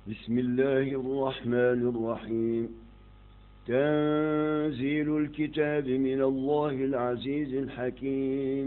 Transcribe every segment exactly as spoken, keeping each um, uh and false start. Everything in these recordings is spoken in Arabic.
بسم الله الرحمن الرحيم. تنزيل الكتاب من الله العزيز الحكيم.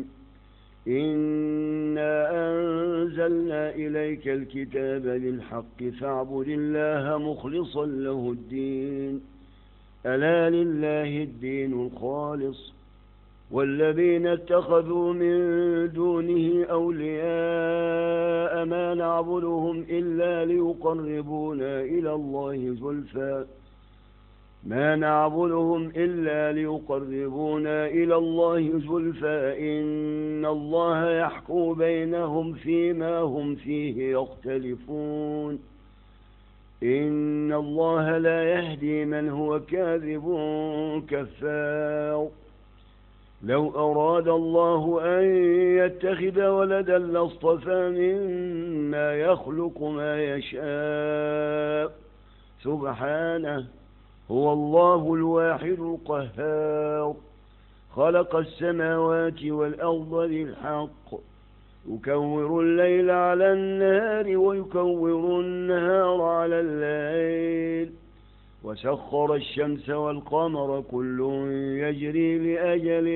إنا أنزلنا إليك الكتاب بالحق فاعبد الله مخلصا له الدين. ألا لله الدين الخالص، والذين اتخذوا من دونه أولياء ما نعبدهم إلا ليقربونا إلى الله زلفى ما نعبدهم إلا ليقربونا إلى الله زلفى إن الله يحكم بينهم فيما هم فيه يختلفون. إن الله لا يهدي من هو كاذب كفار. لو أراد الله أن يتخذ ولدا لاصطفى مما يخلق ما يشاء سبحانه، هو الله الواحد القهار. خلق السماوات والأرض بالحق، يكور الليل على النهار ويكور النهار على الليل، وسخر الشمس والقمر كل يجري لأجل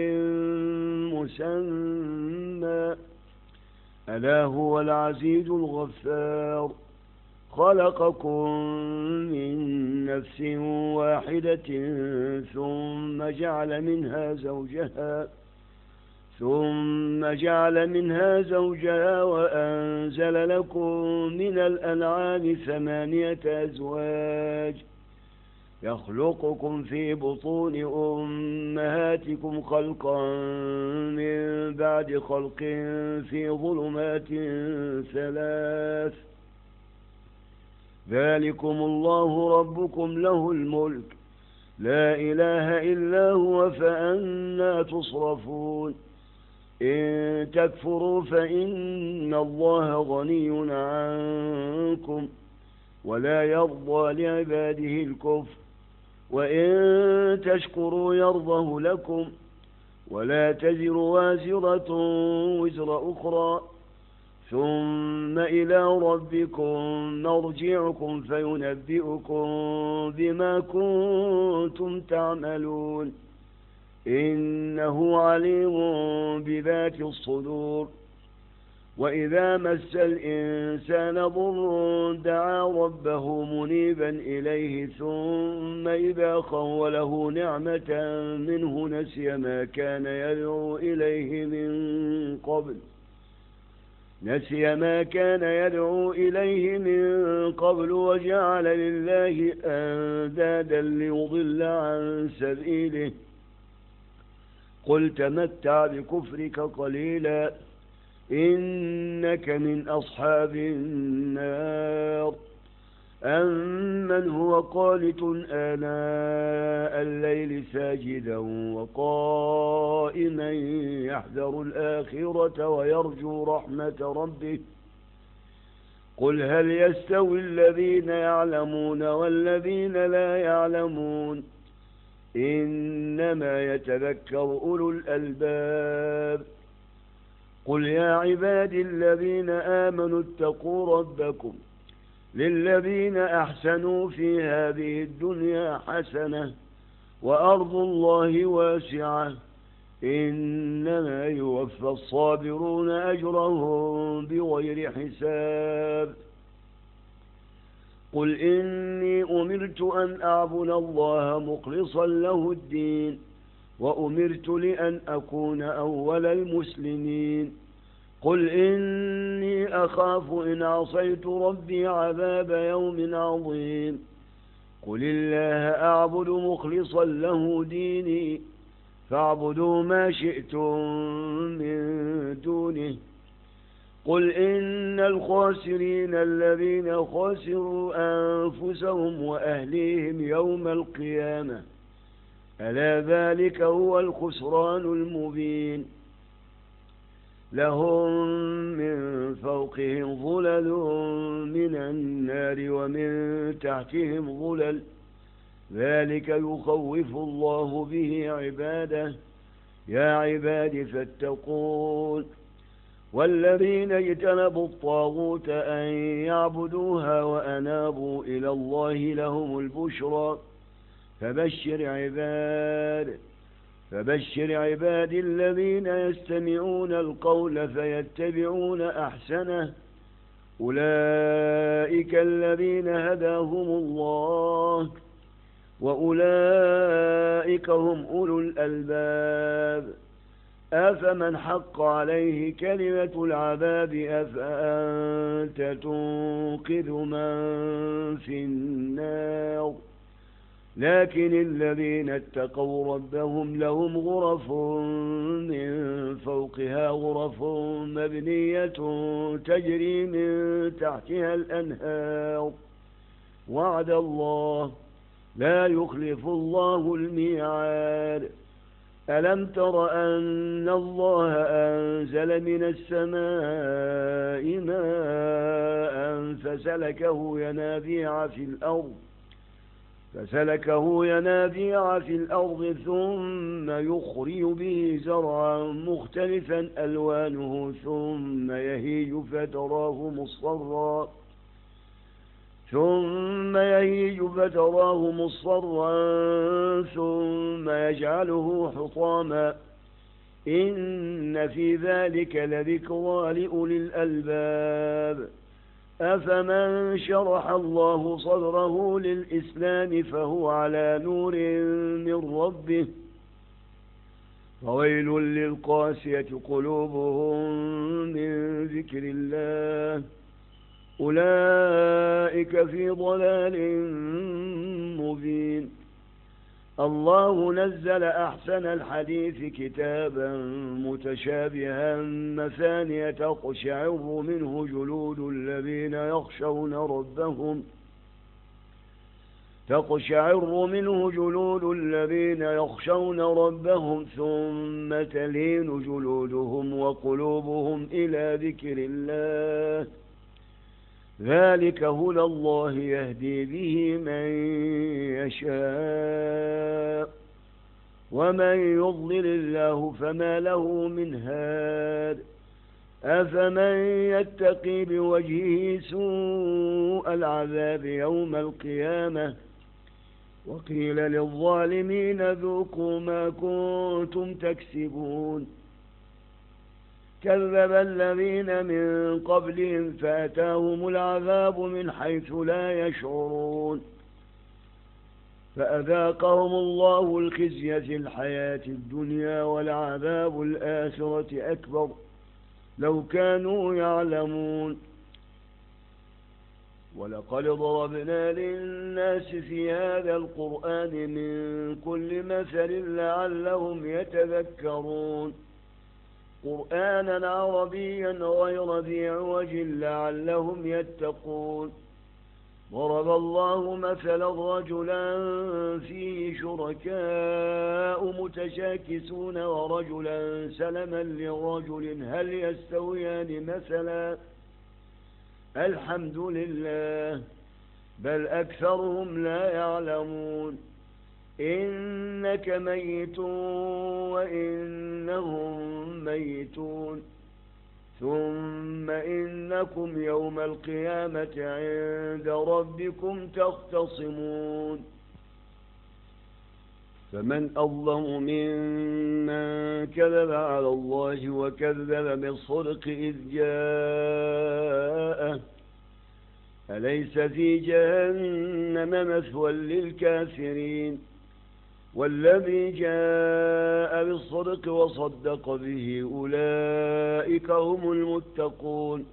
مسمى، ألا هو العزيز الغفار. خلقكم من نفس واحدة ثم جعل منها زوجها ثم جعل منها زوجها وأنزل لكم من الأنعام ثمانية أزواج، يخلقكم في بطون أمهاتكم خلقا من بعد خلق في ظلمات ثلاث، ذلكم الله ربكم له الملك، لا إله إلا هو، فأنى تصرفون. إن تكفروا فإن الله غني عنكم ولا يرضى لعباده الكفر، وإن تشكروا يرضه لكم، ولا تزر وازرة وزر أخرى، ثم إلى ربكم مرجعكم فينبئكم بما كنتم تعملون، إنه عليم بذات الصدور. وإذا مس الإنسان ضر دعا ربه منيبا إليه ثم إذا خوله نعمة منه نسي ما كان يدعو إليه من قبل نسي ما كان يدعو إليه من قبل وجعل لله أندادا ليضل عن سبيله. قل تمتع بكفرك قليلا إنك من أصحاب النار. أمن هو قانت آناء الليل ساجدا وقائما يحذر الآخرة ويرجو رحمة ربه، قل هل يستوي الذين يعلمون والذين لا يعلمون، إنما يتذكر أولو الألباب. قل يا عبادي الذين آمنوا اتقوا ربكم للذين أحسنوا في هذه الدنيا حسنة وأرض الله واسعة، إنما يوفى الصابرون أجرهم بغير حساب. قل إني أمرت أن أعبد الله مخلصا له الدين، وأمرت لأن أكون أول المسلمين. قل إني أخاف إن عصيت ربي عذاب يوم عظيم. قل الله أعبد مخلصا له ديني، فاعبدوا ما شئتم من دونه. قل إن الخاسرين الذين خسروا أنفسهم وأهليهم يوم القيامة، ألا ذلك هو الخسران المبين. لهم من فوقهم ظلل من النار ومن تحتهم ظلل، ذلك يخوف الله به عباده. يا عباد فاتقون. والذين اجتنبوا الطاغوت أن يعبدوها وأنابوا إلى الله لهم البشرى فبشر عباد فبشر عبادي الذين يستمعون القول فيتبعون أحسنه أولئك الذين هداهم الله وأولئك هم أولو الألباب أفمن حق عليه كلمة العذاب أفأنت تنقذ من في النار لكن الذين اتقوا ربهم لهم غرف من فوقها غرف مبنية تجري من تحتها الأنهار وعد الله لا يخلف الله الميعاد ألم تر أن الله أنزل من السماء ماء فسلكه ينابيع في الأرض فسلكه ينابيع في الأرض ثم يخرج به زرعا مختلفا ألوانه ثم يهيج فتراه مصفرا ثم يهيج فتراه مصفرا ثم يجعله حطاما إن في ذلك لذكرى لأولي الألباب أفمن شرح الله صدره للإسلام فهو على نور من ربه فويل للقاسية قلوبهم من ذكر الله أولئك في ضلال مبين الله نزل أحسن الحديث كتابا متشابها مثانية تقشعر منه جلود الذين يخشون ربهم تقشعر منه جلود الذين يخشون ربهم ثم تلين جلودهم وقلوبهم إلى ذكر الله ذلك هدى الله يهدي به من يشاء ومن يضلل الله فما له من هاد أفمن يتقي بوجهه سوء العذاب يوم القيامة وقيل للظالمين ذوقوا ما كنتم تكسبون كذب الذين من قبلهم فأتاهم العذاب من حيث لا يشعرون فأذاقهم الله الخزي في الحياة الدنيا والعذاب الآخرة أكبر لو كانوا يعلمون ولقد ضربنا للناس في هذا القرآن من كل مثل لعلهم يتذكرون قرآنا عربيا غير ذي عوج لعلهم يتقون ضرب الله مثلا رجلا فيه شركاء متشاكسون ورجلا سلما لرجل هل يستويان مثلا الحمد لله بل أكثرهم لا يعلمون إنك ميت وإنهم ميتون ثم إنكم يوم القيامة عند ربكم تختصمون فمن أظلم ممن كذب على الله وكذب بالصدق إذ جاءه أليس في جهنم مثوى للكافرين والذي جاء بالصدق وصدق به أولئك هم المتقون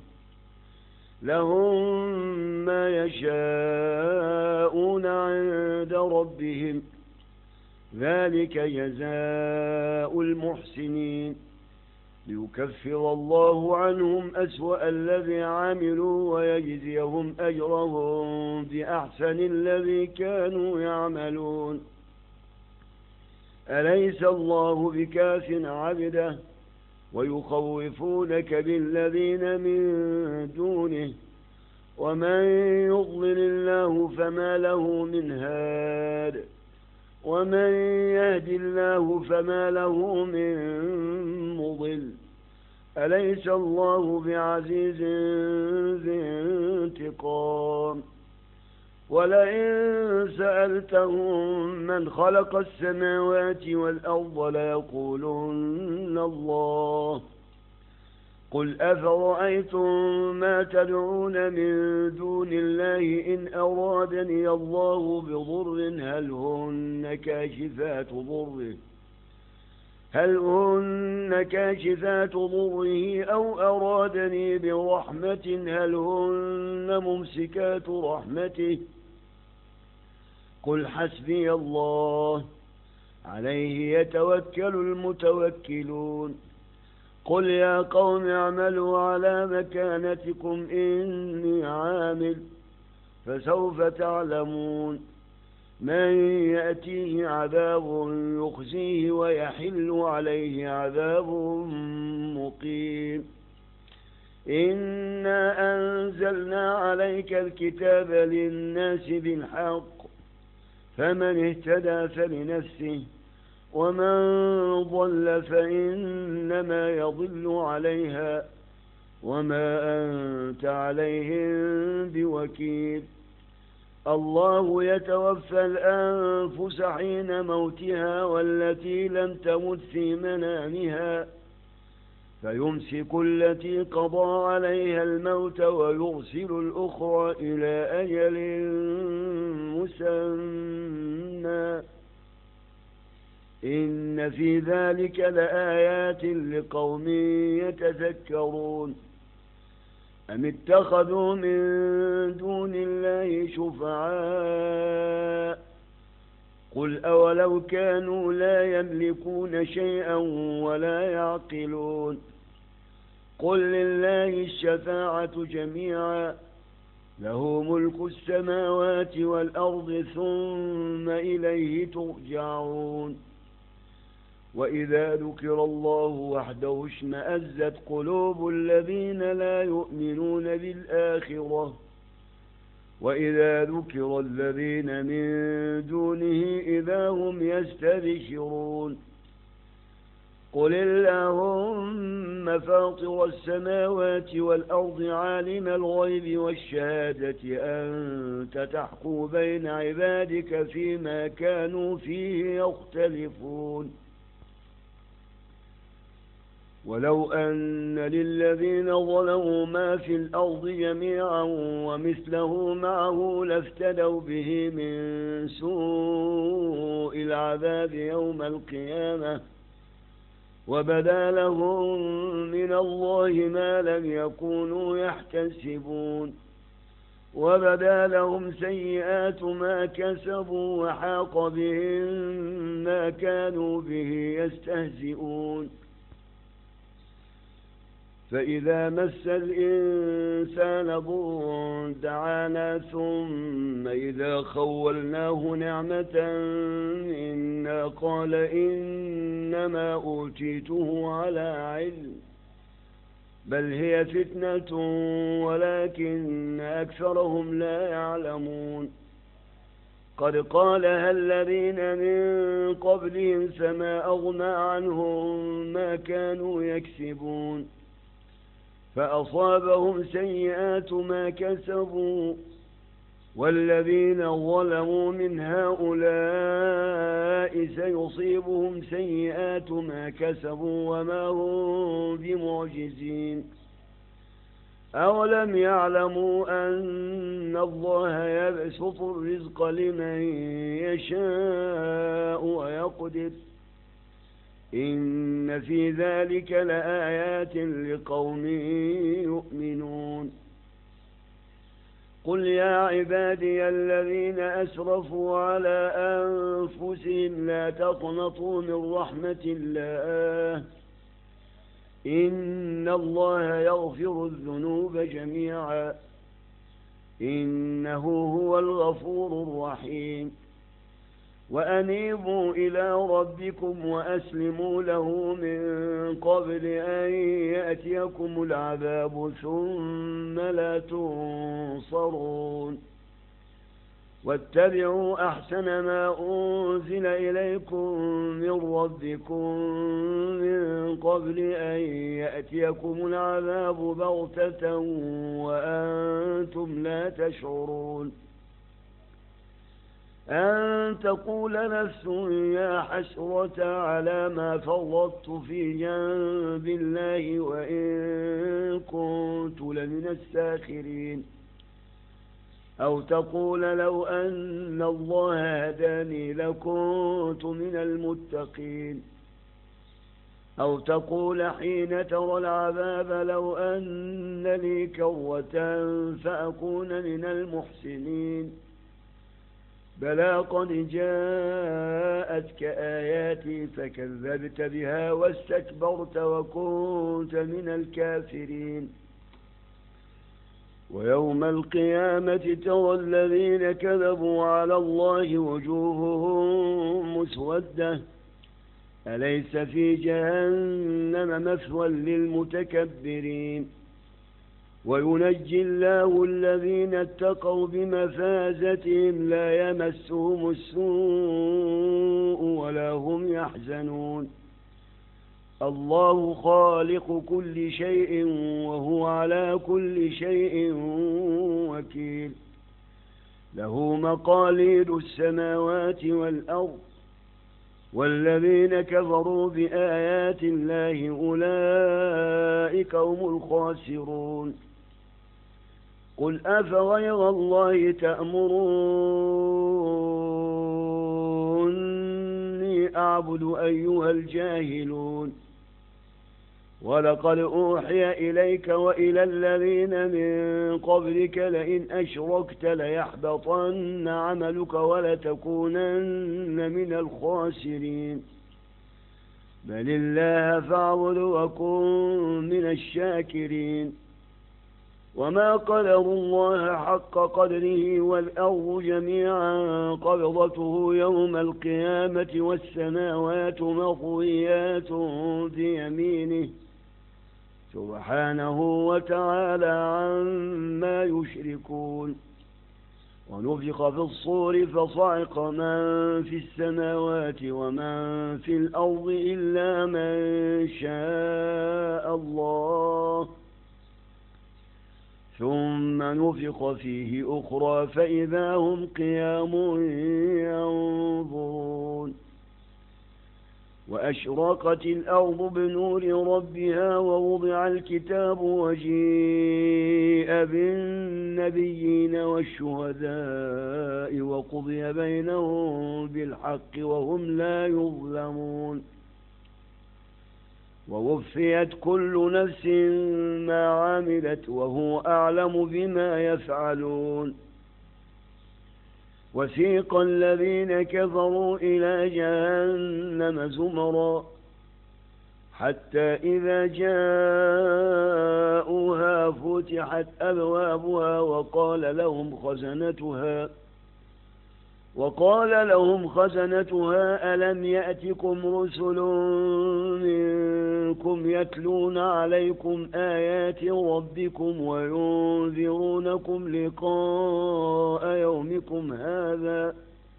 لهم ما يشاءون عند ربهم ذلك جزاء المحسنين ليكفر الله عنهم أسوأ الذي عملوا ويجزيهم أجرهم بأحسن الذي كانوا يعملون أليس الله بكاف عبده ويخوفونك بالذين من دونه ومن يضلل الله فما له من هاد ومن يهد الله فما له من مضل أليس الله بعزيز ذي انتقام ولئن سألتهم من خلق السماوات والأرض ليقولن الله قل أفرأيتم ما تدعون من دون الله إن أرادني الله بضر هل هن كاشفات ضره هل هن كاشفات ضره أو أرادني برحمة هل هن ممسكات رحمته قل حسبي الله عليه يتوكل المتوكلون قل يا قوم اعملوا على مكانتكم إني عامل فسوف تعلمون من يأتيه عذاب يخزيه ويحل عليه عذاب مقيم إنا أنزلنا عليك الكتاب للناس بالحق فمن اهتدى فلنفسه ومن ضل فإنما يضل عليها وما أنت عليهم بوكيل الله يتوفى الأنفس حين موتها والتي لم تمت في منامها فيمسك التي قضى عليها الموت ويرسل الأخرى إلى أجل مسمى إن في ذلك لآيات لقوم يتذكرون أم اتخذوا من دون الله شفعاء قل أولو كانوا لا يملكون شيئا ولا يعقلون قل لله الشفاعة جميعا له ملك السماوات والأرض ثم إليه ترجعون وإذا ذكر الله وحده اشمأزت قلوب الذين لا يؤمنون بالآخرة وإذا ذكر الذين من دونه إذا هم يستبشرون قل اللهم فاطر السماوات والأرض عالم الغيب والشهادة أنت تحكم بين عبادك فيما كانوا فيه يختلفون ولو أن للذين ظلموا ما في الأرض جميعا ومثله معه لافتدوا به من سوء العذاب يوم القيامة وبدا لهم من الله ما لم يكونوا يحتسبون وبدا لهم سيئات ما كسبوا وحاق بهم ما كانوا به يستهزئون فإذا مس الإنسان ضر دعانا ثم إذا خولناه نعمة منا قال إنما أوتيته على علم بل هي فتنة ولكن أكثرهم لا يعلمون قد قالها الذين من قبلهم فما أغنى عنهم ما كانوا يكسبون فأصابهم سيئات ما كسبوا والذين ظلموا من هؤلاء سيصيبهم سيئات ما كسبوا وما هم بمعجزين أولم يعلموا أن الله يبسط الرزق لمن يشاء ويقدر إن في ذلك لآيات لقوم يؤمنون قل يا عبادي الذين أسرفوا على أنفسهم لا تقنطوا من رحمة الله إن الله يغفر الذنوب جميعا إنه هو الغفور الرحيم وأنيبوا إلى ربكم وأسلموا له من قبل أن يأتيكم العذاب ثم لا تنصرون واتبعوا أحسن ما أنزل إليكم من ربكم من قبل أن يأتيكم العذاب بغتة وأنتم لا تشعرون أن تقول نفس يا حسرة على ما فرطت في جنب الله وإن كنت لمن الساخرين أو تقول لو أن الله هداني لكنت من المتقين أو تقول حين ترى العذاب لو أن لي كرة فأكون من المحسنين بلى قد جاءتك آياتي فكذبت بها واستكبرت وكنت من الكافرين ويوم القيامة ترى الذين كذبوا على الله وجوههم مسودة أليس في جهنم مثوى للمتكبرين وينجي الله الذين اتقوا بمفازتهم لا يمسهم السوء ولا هم يحزنون الله خالق كل شيء وهو على كل شيء وكيل له مقاليد السماوات والأرض والذين كفروا بآيات الله أولئك هم الخاسرون قل أفغير الله تأمروني أعبد أيها الجاهلون ولقد أوحي إليك وإلى الذين من قبلك لئن أشركت ليحبطن عملك ولتكونن من الخاسرين بل الله فاعبد وكن من الشاكرين وما قدروا الله حق قدره والأرض جميعا قبضته يوم القيامة والسماوات مطويات بيمينه سبحانه وتعالى عما يشركون ونفخ في الصور فصعق من في السماوات ومن في الأرض إلا من شاء الله ثم نفخ فيه أخرى فإذا هم قيام ينظرون وأشرقت الأرض بنور ربها ووضع الكتاب وجيء بالنبيين والشهداء وقضي بينهم بالحق وهم لا يظلمون ووفيت كل نفس ما عملت وهو أعلم بما يفعلون وسيق الذين كفروا إلى جهنم زمرا حتى إذا جاءوها فتحت أبوابها وقال لهم خزنتها وقال لهم خزنتها ألم يأتكم رسل منكم يتلون عليكم آيات ربكم وينذرونكم لقاء يومكم هذا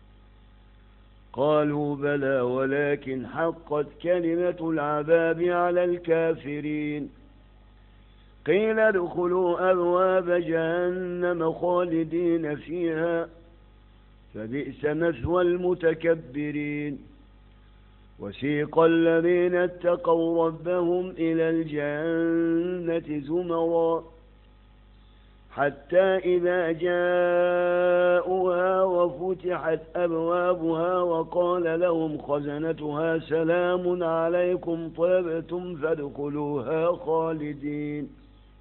قالوا بلى ولكن حقت كلمة العذاب على الكافرين قيل ادخلوا أبواب جهنم خالدين فيها فبئس مثوى المتكبرين وسيق الذين اتقوا ربهم إلى الجنة زمرا حتى إذا جاءوها وفتحت أبوابها وقال لهم خزنتها سلام عليكم طبتم فادخلوها خالدين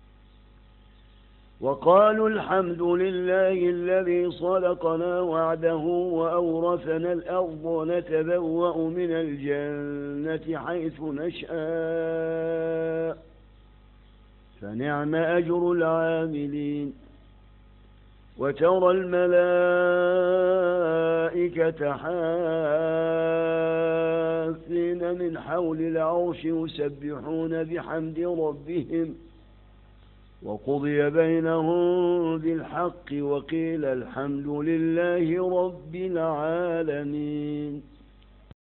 وقالوا الحمد لله الذي صدقنا وعده وأورثنا الأرض نتبوأ من الجنة حيث نشاء فنعم أجر العاملين وترى الملائكة حافين من حول العرش يسبحون بحمد ربهم وقضي بينهم بالحق وقيل الحمد لله رب العالمين.